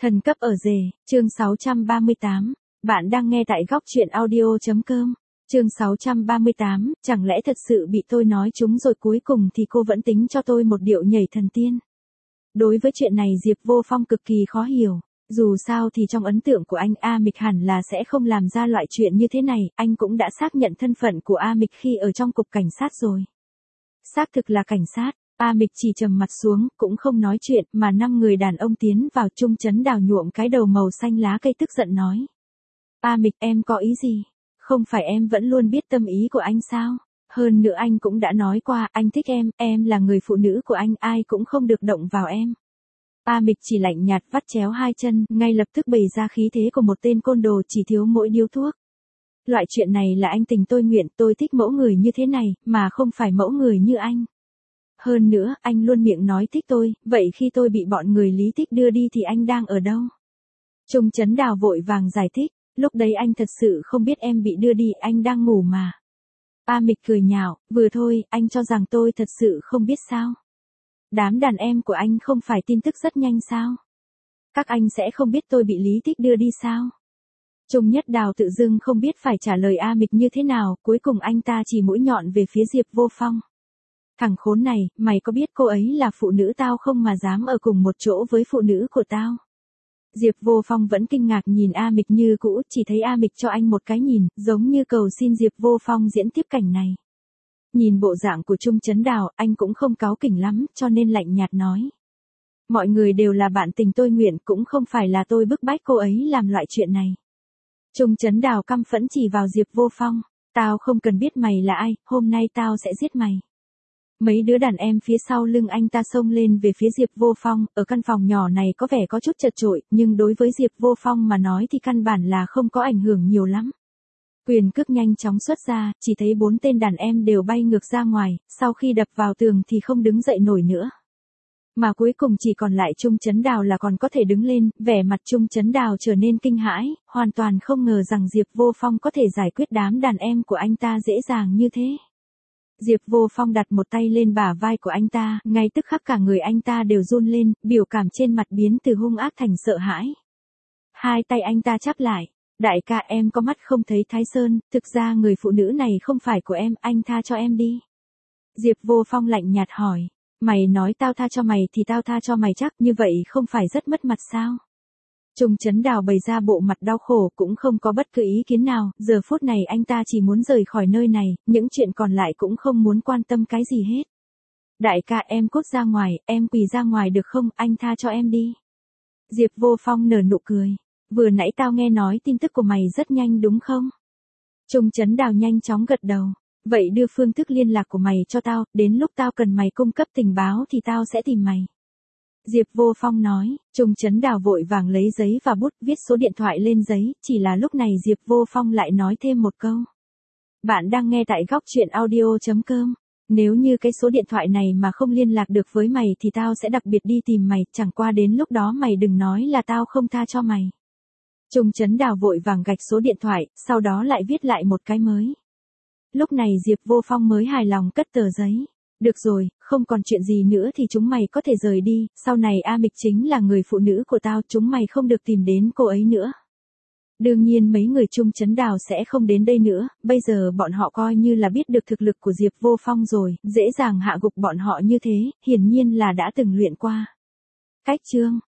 Thần cấp ở rể, chương 638. Bạn đang nghe tại góc truyện audio.com. Chương 638, chẳng lẽ thật sự bị tôi nói trúng rồi cuối cùng thì cô vẫn tính cho tôi một điệu nhảy thần tiên. Đối với chuyện này Diệp Vô Phong cực kỳ khó hiểu. Dù sao thì trong ấn tượng của anh A Mịch hẳn là sẽ không làm ra loại chuyện như thế này, anh cũng đã xác nhận thân phận của A Mịch khi ở trong cục cảnh sát rồi. Xác thực là cảnh sát. A Mịch chỉ trầm mặt xuống, cũng không nói chuyện, mà 5 người đàn ông tiến vào. Trung Chấn Đào nhuộm cái đầu màu xanh lá cây tức giận nói. A Mịch, em có ý gì? Không phải em vẫn luôn biết tâm ý của anh sao? Hơn nữa anh cũng đã nói qua, anh thích em là người phụ nữ của anh, ai cũng không được động vào em. A Mịch chỉ lạnh nhạt vắt chéo hai chân, ngay lập tức bày ra khí thế của một tên côn đồ chỉ thiếu mỗi điếu thuốc. Loại chuyện này là anh tình tôi nguyện, tôi thích mẫu người như thế này, mà không phải mẫu người như anh. Hơn nữa, anh luôn miệng nói thích tôi, vậy khi tôi bị bọn người Lý Tích đưa đi thì anh đang ở đâu? Trung Chấn Đào vội vàng giải thích, lúc đấy anh thật sự không biết em bị đưa đi, anh đang ngủ mà. A Mịch cười nhạo, vừa thôi, anh cho rằng tôi thật sự không biết sao? Đám đàn em của anh không phải tin tức rất nhanh sao? Các anh sẽ không biết tôi bị Lý Tích đưa đi sao? Trung Nhất Đào tự dưng không biết phải trả lời A Mịch như thế nào, cuối cùng anh ta chỉ mũi nhọn về phía Diệp Vô Phong. Thằng khốn này, mày có biết cô ấy là phụ nữ tao không mà dám ở cùng một chỗ với phụ nữ của tao? Diệp Vô Phong vẫn kinh ngạc nhìn A Mịch như cũ, chỉ thấy A Mịch cho anh một cái nhìn, giống như cầu xin Diệp Vô Phong diễn tiếp cảnh này. Nhìn bộ dạng của Trung Chấn Đào, anh cũng không cáu kỉnh lắm, cho nên lạnh nhạt nói. Mọi người đều là bạn tình tôi nguyện, cũng không phải là tôi bức bách cô ấy làm loại chuyện này. Trung Chấn Đào căm phẫn chỉ vào Diệp Vô Phong. Tao không cần biết mày là ai, hôm nay tao sẽ giết mày. Mấy đứa đàn em phía sau lưng anh ta xông lên về phía Diệp Vô Phong, ở căn phòng nhỏ này có vẻ có chút chật chội, nhưng đối với Diệp Vô Phong mà nói thì căn bản là không có ảnh hưởng nhiều lắm. Quyền cước nhanh chóng xuất ra, chỉ thấy 4 tên đàn em đều bay ngược ra ngoài, sau khi đập vào tường thì không đứng dậy nổi nữa. Mà cuối cùng chỉ còn lại Trung Chấn Đào là còn có thể đứng lên, vẻ mặt Trung Chấn Đào trở nên kinh hãi, hoàn toàn không ngờ rằng Diệp Vô Phong có thể giải quyết đám đàn em của anh ta dễ dàng như thế. Diệp Vô Phong đặt một tay lên bả vai của anh ta, ngay tức khắc cả người anh ta đều run lên, biểu cảm trên mặt biến từ hung ác thành sợ hãi. Hai tay anh ta chắp lại, đại ca em có mắt không thấy Thái Sơn, thực ra người phụ nữ này không phải của em, anh tha cho em đi. Diệp Vô Phong lạnh nhạt hỏi, mày nói tao tha cho mày thì tao tha cho mày chắc, như vậy không phải rất mất mặt sao? Trung Chấn Đào bày ra bộ mặt đau khổ, cũng không có bất cứ ý kiến nào, giờ phút này anh ta chỉ muốn rời khỏi nơi này, những chuyện còn lại cũng không muốn quan tâm cái gì hết. Đại ca em cút ra ngoài, em quỳ ra ngoài được không, anh tha cho em đi. Diệp Vô Phong nở nụ cười, vừa nãy tao nghe nói tin tức của mày rất nhanh đúng không? Trung Chấn Đào nhanh chóng gật đầu, vậy đưa phương thức liên lạc của mày cho tao, đến lúc tao cần mày cung cấp tình báo thì tao sẽ tìm mày. Diệp Vô Phong nói, Trung Chấn Đào vội vàng lấy giấy và bút viết số điện thoại lên giấy, chỉ là lúc này Diệp Vô Phong lại nói thêm một câu. Bạn đang nghe tại góc truyện audio.com. Nếu như cái số điện thoại này mà không liên lạc được với mày thì tao sẽ đặc biệt đi tìm mày, chẳng qua đến lúc đó mày đừng nói là tao không tha cho mày. Trung Chấn Đào vội vàng gạch số điện thoại, sau đó lại viết lại một cái mới. Lúc này Diệp Vô Phong mới hài lòng cất tờ giấy. Được rồi, không còn chuyện gì nữa thì chúng mày có thể rời đi, sau này A Mịch chính là người phụ nữ của tao, chúng mày không được tìm đến cô ấy nữa. Đương nhiên mấy người Trung Chấn Đào sẽ không đến đây nữa, bây giờ bọn họ coi như là biết được thực lực của Diệp Vô Phong rồi, dễ dàng hạ gục bọn họ như thế, hiển nhiên là đã từng luyện qua. Cách chương